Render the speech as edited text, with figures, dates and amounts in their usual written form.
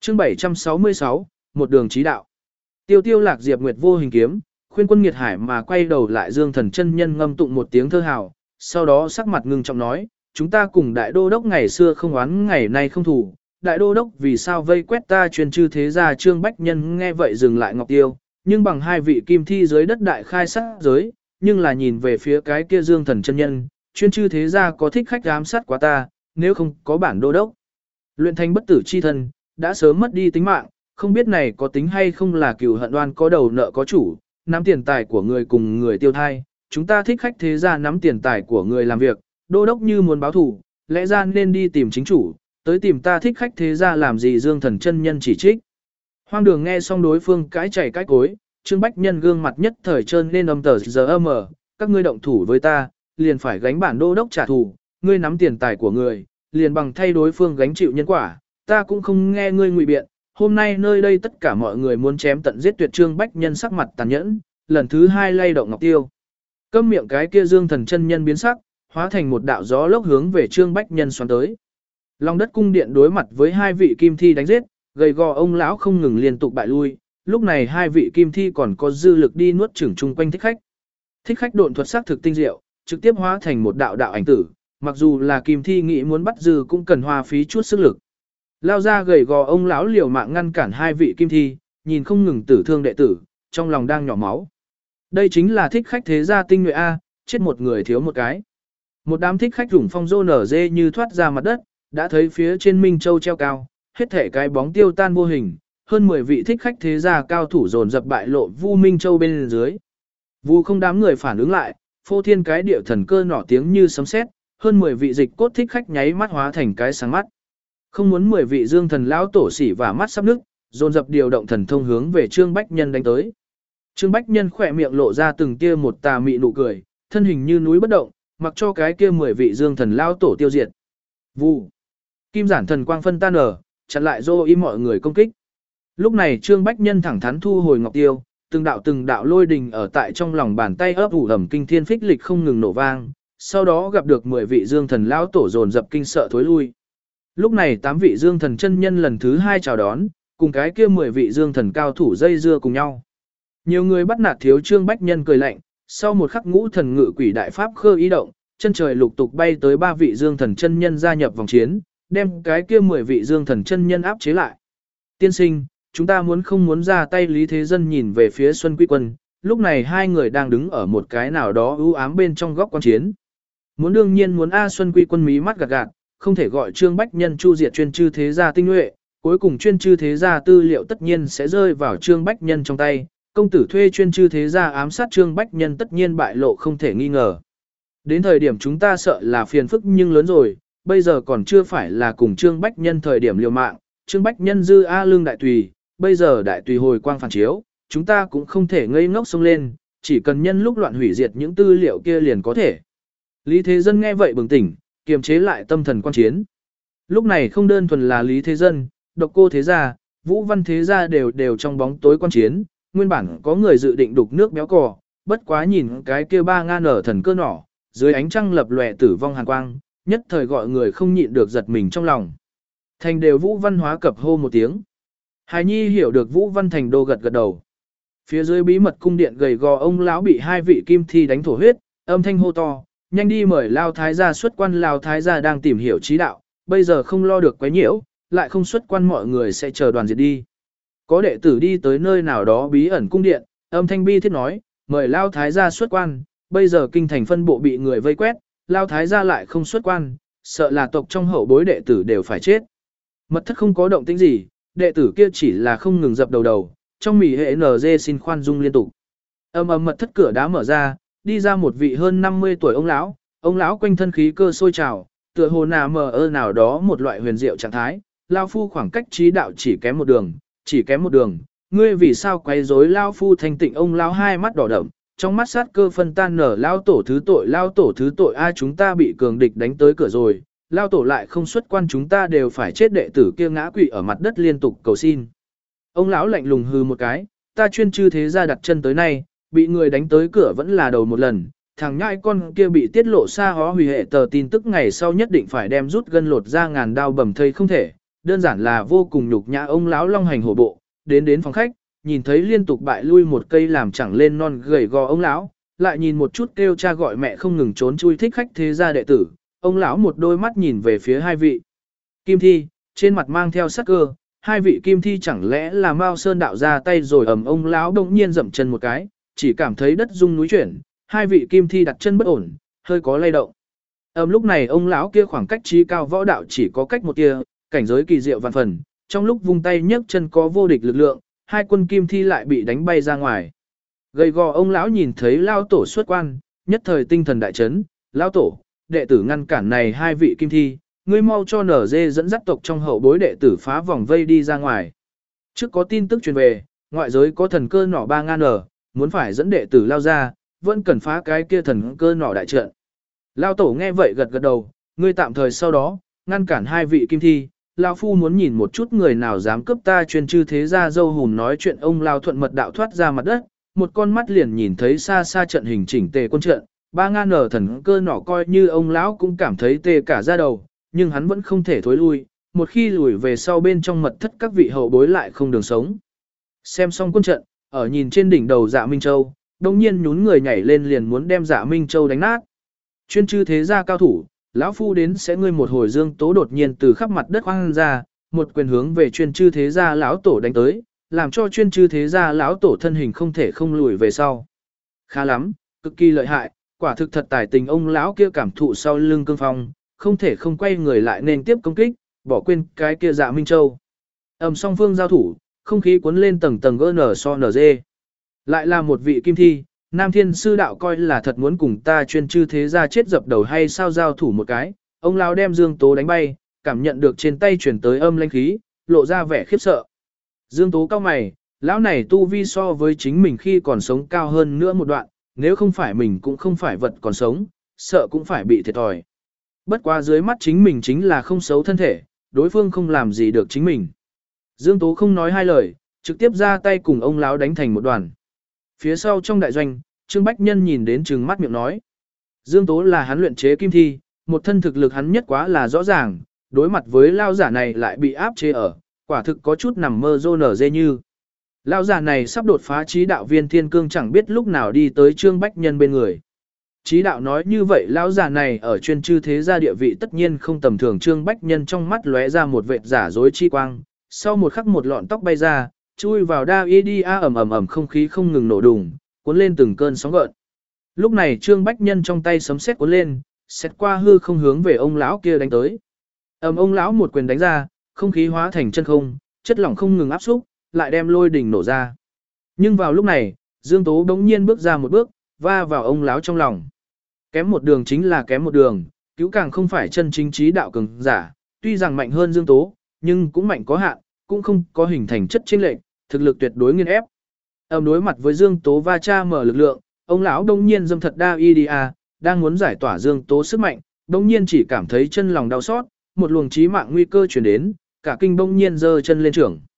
Chương 766, một đường chí đạo. Tiêu tiêu lạc diệp nguyệt vô hình kiếm, khuyên quân nghiệt hải mà quay đầu lại Dương Thần chân nhân ngâm tụng một tiếng thơ hào, sau đó sắc mặt ngưng trọng nói, chúng ta cùng đại đô đốc ngày xưa không oán ngày nay không thù, đại đô đốc vì sao vây quét ta truyền chư thế gia. Trương Bách Nhân nghe vậy dừng lại ngọc tiêu, nhưng bằng hai vị kim thi dưới đất đại khai sát giới, nhưng là nhìn về phía cái kia Dương Thần chân nhân, chuyên chư thế gia có thích khách ám sát quá ta, nếu không có bản đô đốc luyện thành bất tử chi thân, đã sớm mất đi tính mạng, không biết này có tính hay không là cừu hận đoan có đầu nợ có chủ, nắm tiền tài của người cùng người tiêu thai, chúng ta thích khách thế gia nắm tiền tài của người làm việc, đô đốc như muốn báo thù, lẽ ra nên đi tìm chính chủ, tới tìm ta thích khách thế gia làm gì. Dương Thần chân nhân chỉ trích. Hoang đường nghe xong đối phương cãi chảy cãi cối, Trương Bách Nhân gương mặt nhất thời trơn lên âm tờ giờ âm ở, các ngươi động thủ với ta, liền phải gánh bản đô đốc trả thù, ngươi nắm tiền tài của người, liền bằng thay đối phương gánh chịu nhân quả, ta cũng không nghe ngươi ngụy biện, hôm nay nơi đây tất cả mọi người muốn chém tận giết tuyệt. Trương Bách Nhân sắc mặt tàn nhẫn, lần thứ hai lay động ngọc tiêu. Câm miệng cái kia Dương Thần chân nhân biến sắc, hóa thành một đạo gió lốc hướng về Trương Bách Nhân xoắn tới. Long đất cung điện đối mặt với hai vị kim thi đánh giết, gầy gò ông lão không ngừng liên tục bại lui, lúc này hai vị kim thi còn có dư lực đi nuốt chửng chung quanh thích khách. Thích khách độn thuật sắc thực tinh diệu, trực tiếp hóa thành một đạo đạo ảnh tử, mặc dù là kim thi nghĩ muốn bắt dư cũng cần hoa phí chút sức lực. Lao ra gầy gò ông lão liều mạng ngăn cản hai vị kim thi, nhìn không ngừng tử thương đệ tử, trong lòng đang nhỏ máu. Đây chính là thích khách thế gia tinh nhuệ A, chết một người thiếu một cái. Một đám thích khách rủng phong rô nở dê như thoát ra mặt đất, đã thấy phía trên Minh Châu treo cao, hết thể cái bóng tiêu tan vô hình, hơn 10 vị thích khách thế gia cao thủ dồn dập bại lộ Vu Minh Châu bên dưới. Vu không đám người phản ứng lại, phô thiên cái địa thần cơ nỏ tiếng như sấm sét, hơn 10 vị dịch cốt thích khách nháy mắt hóa thành cái sáng mắt. Không muốn 10 vị Dương Thần lão tổ sỉ và mắt sắp nứt, dồn dập điều động thần thông hướng về Trương Bách Nhân đánh tới. Trương Bách Nhân khỏe miệng lộ ra từng tia một tà mị nụ cười, thân hình như núi bất động, mặc cho cái kia 10 vị Dương Thần lão tổ tiêu diệt. Vụ. Kim giản thần quang phân tan ở, chặn lại dô y mọi người công kích. Lúc này Trương Bách Nhân thẳng thắn thu hồi ngọc tiêu, từng đạo lôi đình ở tại trong lòng bàn tay ấp ủ ẩm kinh thiên phích lịch không ngừng nổ vang, sau đó gặp được 10 vị Dương Thần lão tổ dồn dập kinh sợ thối lui. Lúc này 8 vị Dương Thần chân nhân lần thứ 2 chào đón, cùng cái kia 10 vị Dương Thần cao thủ dây dưa cùng nhau. Nhiều người bắt nạt thiếu Trương Bách Nhân cười lạnh, sau một khắc ngũ thần ngự quỷ đại pháp khơ ý động, chân trời lục tục bay tới 3 vị Dương Thần chân nhân gia nhập vòng chiến, đem cái kia 10 vị Dương Thần chân nhân áp chế lại. Tiên sinh, chúng ta không muốn ra tay. Lý Thế Dân nhìn về phía Xuân Quy Quân, lúc này hai người đang đứng ở một cái nào đó ưu ám bên trong góc quan chiến. Đương nhiên muốn A. Xuân Quy Quân mí mắt gạt gạt, không thể gọi Trương Bách Nhân chu diệt chuyên chư thế gia tinh nhuệ, cuối cùng chuyên chư thế gia tư liệu tất nhiên sẽ rơi vào Trương Bách Nhân trong tay, công tử thuê chuyên chư thế gia ám sát Trương Bách Nhân tất nhiên bại lộ không thể nghi ngờ. Đến thời điểm chúng ta sợ là phiền phức nhưng lớn rồi, bây giờ còn chưa phải là cùng Trương Bách Nhân thời điểm liều mạng, Trương Bách Nhân dư A lương đại tùy, bây giờ đại tùy hồi quang phản chiếu, chúng ta cũng không thể ngây ngốc xông lên, chỉ cần nhân lúc loạn hủy diệt những tư liệu kia liền có thể. Lý Thế Dân nghe vậy bừng tỉnh, kiềm chế lại tâm thần quan chiến. Lúc này không đơn thuần là Lý Thế Dân, Độc Cô thế gia, Vũ Văn thế gia đều trong bóng tối quan chiến, nguyên bản có người dự định đục nước béo cò, bất quá nhìn cái kia 3 ngàn ở thần cơ nỏ, dưới ánh trăng lập lòe tử vong hàn quang, nhất thời gọi người không nhịn được giật mình trong lòng. Thành đều Vũ Văn hóa cập hô một tiếng. Hải Nhi hiểu được Vũ Văn Thành đô gật gật đầu. Phía dưới bí mật cung điện gầy gò ông lão bị hai vị kim thi đánh thổ huyết, âm thanh hô to, nhanh đi mời Lao Thái gia xuất quan. Lao Thái gia đang tìm hiểu trí đạo, bây giờ không lo được quấy nhiễu, lại không xuất quan mọi người sẽ chờ đoàn diệt đi. Có đệ tử đi tới nơi nào đó bí ẩn cung điện, âm thanh bi thiết nói, mời Lao Thái gia xuất quan, bây giờ kinh thành phân bộ bị người vây quét, Lao Thái gia lại không xuất quan, sợ là tộc trong hậu bối đệ tử đều phải chết. Mật thất không có động tĩnh gì, đệ tử kia chỉ là không ngừng dập đầu, trong mỉ hệ NG xin khoan dung liên tục. Âm mật thất cửa đá mở ra, đi ra một vị hơn 50 tuổi ông lão quanh thân khí cơ sôi trào, tựa hồ nào đó một loại huyền diệu trạng thái, lao phu khoảng cách trí đạo chỉ kém một đường, ngươi vì sao quấy rối lao phu thanh tịnh. Ông lão hai mắt đỏ đậm, trong mắt sát cơ phân tan nở. Lao tổ thứ tội a, chúng ta bị cường địch đánh tới cửa rồi, lao tổ lại không xuất quan, chúng ta đều phải chết. Đệ tử kia ngã quỵ ở mặt đất liên tục cầu xin. Ông lão lạnh lùng hừ một cái, ta chuyên chư thế gia đặt chân tới nay, bị người đánh tới cửa vẫn là đầu một lần, thằng nhãi con kia bị tiết lộ xa hó hủy hệ tờ tin tức ngày sau nhất định phải đem rút gân lột ra ngàn đao bầm thây không thể, đơn giản là vô cùng nhục nhã ông lão long hành hổ bộ, đến phòng khách, nhìn thấy liên tục bại lui một cây làm chẳng lên non gầy gò ông lão, lại nhìn một chút kêu cha gọi mẹ không ngừng trốn chui thích khách thế gia đệ tử, ông lão một đôi mắt nhìn về phía hai vị kim thi, trên mặt mang theo sắc cơ, hai vị kim thi chẳng lẽ là Mao Sơn đạo ra tay rồi ông lão đột nhiên dậm chân một cái, chỉ cảm thấy đất rung núi chuyển, hai vị kim thi đặt chân bất ổn, hơi có lay động. Lúc này ông lão kia khoảng cách trí cao võ đạo chỉ có cách một tia, cảnh giới kỳ diệu vạn phần, trong lúc vung tay nhấc chân có vô địch lực lượng, hai quân kim thi lại bị đánh bay ra ngoài. Gầy gò ông lão nhìn thấy lao tổ xuất quan, nhất thời tinh thần đại chấn, lao tổ, đệ tử ngăn cản này hai vị kim thi, ngươi mau cho nở dê dẫn dắt tộc trong hậu bối đệ tử phá vòng vây đi ra ngoài. Trước có tin tức truyền về, ngoại giới có thần cơ nỏ 3 muốn phải dẫn đệ tử lao ra, vẫn cần phá cái kia thần cơ nỏ đại trận. Lao tổ nghe vậy gật gật đầu, ngươi tạm thời sau đó, ngăn cản hai vị kim thi, Lao phu muốn nhìn một chút người nào dám cướp ta truyền chư thế gia dâu hùn nói chuyện ông Lao thuận mật đạo thoát ra mặt đất, một con mắt liền nhìn thấy xa xa trận hình chỉnh tề quân trận, 3 thần cơ nỏ coi như ông lão cũng cảm thấy tê cả da đầu, nhưng hắn vẫn không thể thối lui, một khi lùi về sau bên trong mật thất các vị hậu bối lại không đường sống. Xem xong quân trận, ở nhìn trên đỉnh đầu Dạ Minh Châu, đồng nhiên nhún người nhảy lên liền muốn đem Dạ Minh Châu đánh nát. Chuyên chư thế gia cao thủ, lão phu đến sẽ ngươi một hồi Dương Tố đột nhiên từ khắp mặt đất hoang ra, một quyền hướng về chuyên chư thế gia lão tổ đánh tới, làm cho chuyên chư thế gia lão tổ thân hình không thể không lùi về sau. Khá lắm, cực kỳ lợi hại, quả thực thật tài tình ông lão kia cảm thụ sau lưng cương phong, không thể không quay người lại nên tiếp công kích, bỏ quên cái kia Dạ Minh Châu. Song phương giao thủ, không khí cuốn lên tầng tầng GNG. Lại là một vị kim thi, Nam Thiên Sư Đạo coi là thật muốn cùng ta chuyên chư thế gia chết dập đầu hay sao giao thủ một cái, ông lão đem Dương Tố đánh bay, cảm nhận được trên tay chuyển tới âm linh khí, lộ ra vẻ khiếp sợ. Dương Tố cao mày, lão này tu vi so với chính mình khi còn sống cao hơn nữa một đoạn, nếu không phải mình cũng không phải vật còn sống, sợ cũng phải bị thiệt thòi. Bất quá dưới mắt chính mình chính là không xấu thân thể, đối phương không làm gì được chính mình. Dương Tố không nói hai lời, trực tiếp ra tay cùng ông lão đánh thành một đoàn. Phía sau trong đại doanh, Trương Bách Nhân nhìn đến trừng mắt miệng nói. Dương Tố là hắn luyện chế kim thi, một thân thực lực hắn nhất quá là rõ ràng, đối mặt với lao giả này lại bị áp chế ở, quả thực có chút nằm mơ rô nở dê như. Lao giả này sắp đột phá trí đạo viên thiên cương chẳng biết lúc nào đi tới Trương Bách Nhân bên người. Trí đạo nói như vậy lão giả này ở chuyên chư thế gia địa vị tất nhiên không tầm thường. Trương Bách Nhân trong mắt lóe ra một vệt giả dối chi quang, sau một khắc một lọn tóc bay ra, chui vào đa y đi ầm không khí không ngừng nổ đùng, cuốn lên từng cơn sóng gợn. Lúc này Trương Bách Nhân trong tay sấm sét cuốn lên, xét qua hư không hướng về ông lão kia đánh tới. Ông lão một quyền đánh ra, không khí hóa thành chân không, chất lỏng không ngừng áp xúc, lại đem lôi đỉnh nổ ra. Nhưng vào lúc này, Dương Tố đống nhiên bước ra một bước, va vào ông lão trong lòng. Kém một đường chính là kém một đường, cứu càng không phải chân chính trí đạo cường giả, tuy rằng mạnh hơn Dương Tố, nhưng cũng mạnh có hạn, cũng không có hình thành chất chênh lệch, thực lực tuyệt đối nghiền ép. Đối mặt với Dương Tố va cha mở lực lượng, ông lão đông nhiên dâm thật đa IDA, đang muốn giải tỏa Dương Tố sức mạnh, đông nhiên chỉ cảm thấy chân lòng đau xót, một luồng chí mạng nguy cơ truyền đến, cả kinh đông nhiên giơ chân lên trưởng.